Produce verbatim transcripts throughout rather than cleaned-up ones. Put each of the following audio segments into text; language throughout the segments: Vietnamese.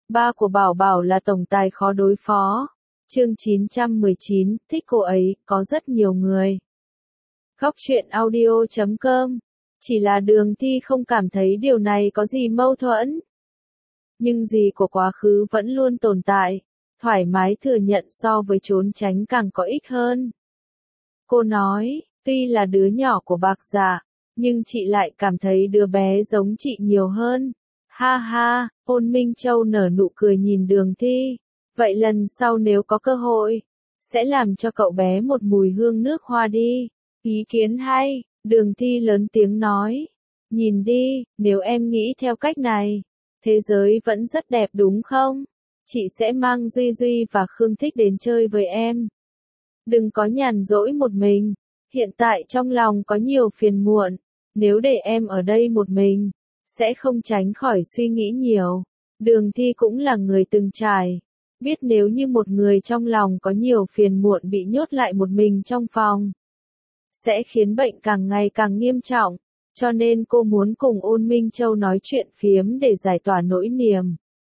Ba của Bảo Bảo là tổng tài khó đối phó. Chương chín trăm mười chín, thích cô ấy, có rất nhiều người. Góc truyện audio chấm com. Chỉ là Đường Thi không cảm thấy điều này có gì mâu thuẫn. Nhưng gì của quá khứ vẫn luôn tồn tại, thoải mái thừa nhận so với trốn tránh càng có ích hơn. Cô nói, tuy là đứa nhỏ của Bạc Dạ, nhưng chị lại cảm thấy đứa bé giống chị nhiều hơn. Ha ha, Ôn Minh Châu nở nụ cười nhìn Đường Thi. Vậy lần sau nếu có cơ hội, sẽ làm cho cậu bé một mùi hương nước hoa đi. Ý kiến hay, Đường Thi lớn tiếng nói. Nhìn đi, nếu em nghĩ theo cách này, thế giới vẫn rất đẹp đúng không? Chị sẽ mang Duy Duy và Khương Thích đến chơi với em. Đừng có nhàn rỗi một mình, hiện tại trong lòng có nhiều phiền muộn, nếu để em ở đây một mình, sẽ không tránh khỏi suy nghĩ nhiều. Đường Thi cũng là người từng trải, biết nếu như một người trong lòng có nhiều phiền muộn bị nhốt lại một mình trong phòng, sẽ khiến bệnh càng ngày càng nghiêm trọng, cho nên cô muốn cùng Ôn Minh Châu nói chuyện phiếm để giải tỏa nỗi niềm.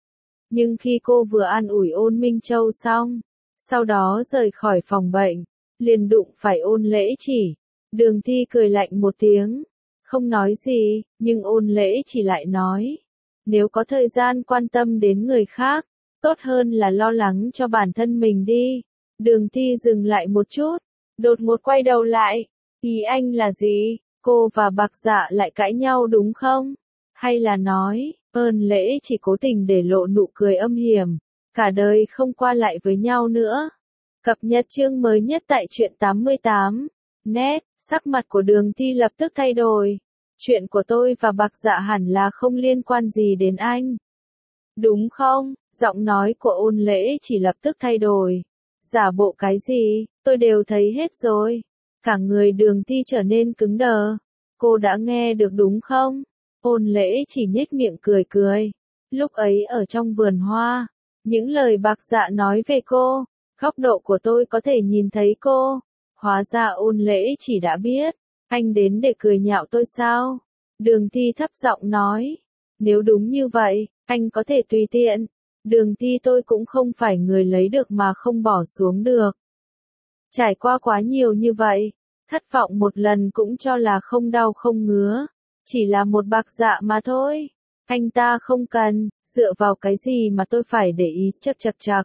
Nhưng khi cô vừa an ủi Ôn Minh Châu xong, sau đó rời khỏi phòng bệnh, liền đụng phải Ôn Lễ Chỉ. Đường Thi cười lạnh một tiếng, không nói gì, nhưng Ôn Lễ Chỉ lại nói, nếu có thời gian quan tâm đến người khác, tốt hơn là lo lắng cho bản thân mình đi. Đường Thi dừng lại một chút, đột ngột quay đầu lại, ý anh là gì? Cô và Bạc Dạ lại cãi nhau đúng không? Hay là nói, Ôn Lễ Chỉ cố tình để lộ nụ cười âm hiểm, cả đời không qua lại với nhau nữa. Cập nhật chương mới nhất tại truyện tám mươi tám. Net, sắc mặt của Đường Thi lập tức thay đổi. Chuyện của tôi và Bạc Dạ hẳn là không liên quan gì đến anh. Đúng không? Giọng nói của Ôn Lễ Chỉ lập tức thay đổi. Giả bộ cái gì, tôi đều thấy hết rồi. Cả người Đường Thi trở nên cứng đờ. Cô đã nghe được đúng không? Ôn Lễ Chỉ nhếch miệng cười cười. Lúc ấy ở trong vườn hoa, những lời Bạc Dạ nói về cô, góc độ của tôi có thể nhìn thấy cô. Hóa ra Ôn Lễ Chỉ đã biết. Anh đến để cười nhạo tôi sao? Đường Thi thấp giọng nói. Nếu đúng như vậy, anh có thể tùy tiện. Đường Thi tôi cũng không phải người lấy được mà không bỏ xuống được. Trải qua quá nhiều như vậy, thất vọng một lần cũng cho là không đau không ngứa. Chỉ là một Bạc Dạ mà thôi. Anh ta không cần, dựa vào cái gì mà tôi phải để ý chật chật chật.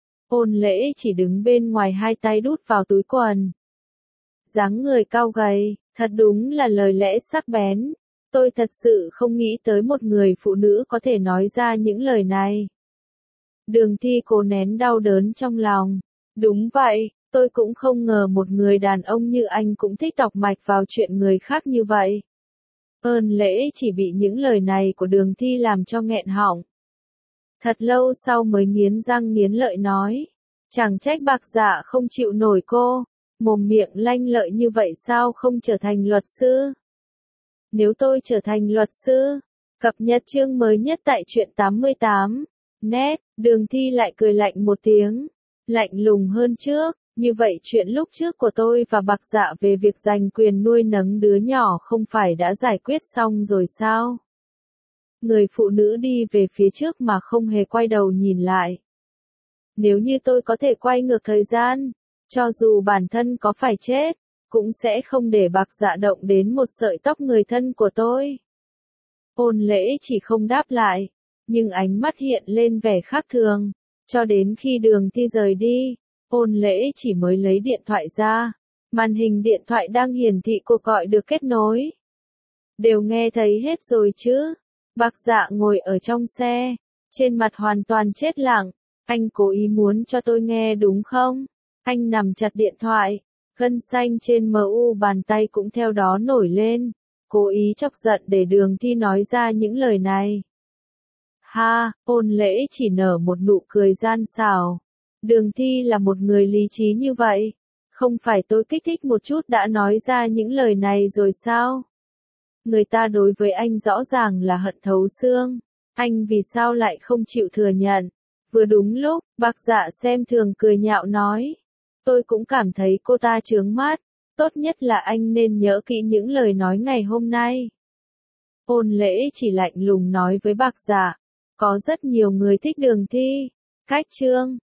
Ôn Lễ Chỉ đứng bên ngoài hai tay đút vào túi quần. Dáng người cao gầy, thật đúng là lời lẽ sắc bén. Tôi thật sự không nghĩ tới một người phụ nữ có thể nói ra những lời này. Đường Thi cố nén đau đớn trong lòng. Đúng vậy, tôi cũng không ngờ một người đàn ông như anh cũng thích đọc mạch vào chuyện người khác như vậy. Ôn Lễ Chỉ bị những lời này của Đường Thi làm cho nghẹn họng. Thật lâu sau mới nghiến răng nghiến lợi nói. Chẳng trách Bạc Dạ không chịu nổi cô. Mồm miệng lanh lợi như vậy sao không trở thành luật sư? Nếu tôi trở thành luật sư, cập nhật chương mới nhất tại truyện tám mươi tám. Net, Đường Thi lại cười lạnh một tiếng. Lạnh lùng hơn trước, như vậy chuyện lúc trước của tôi và Bạc Dạ về việc giành quyền nuôi nấng đứa nhỏ không phải đã giải quyết xong rồi sao? Người phụ nữ đi về phía trước mà không hề quay đầu nhìn lại. Nếu như tôi có thể quay ngược thời gian, cho dù bản thân có phải chết, cũng sẽ không để Bạc Dạ động đến một sợi tóc người thân của tôi. Ôn Lễ Chỉ không đáp lại, nhưng ánh mắt hiện lên vẻ khác thường. Cho đến khi Đường Thi rời đi, Ôn Lễ Chỉ mới lấy điện thoại ra. Màn hình điện thoại đang hiển thị cuộc gọi được kết nối. Đều nghe thấy hết rồi chứ? Bạc Dạ ngồi ở trong xe, trên mặt hoàn toàn chết lặng. Anh cố ý muốn cho tôi nghe đúng không? Anh nằm chặt điện thoại, gân xanh trên mờ u bàn tay cũng theo đó nổi lên, cố ý chọc giận để Đường Thi nói ra những lời này. Ha, Ôn Lễ Chỉ nở một nụ cười gian xảo. Đường Thi là một người lý trí như vậy. Không phải tôi kích thích một chút đã nói ra những lời này rồi sao? Người ta đối với anh rõ ràng là hận thấu xương. Anh vì sao lại không chịu thừa nhận? Vừa đúng lúc, Bạc Dạ xem thường cười nhạo nói. Tôi cũng cảm thấy cô ta chướng mắt. Tốt nhất là anh nên nhớ kỹ những lời nói ngày hôm nay. Ôn Lễ Chỉ lạnh lùng nói với Bạc Dạ. Có rất nhiều người thích Đường Thi. Cách chương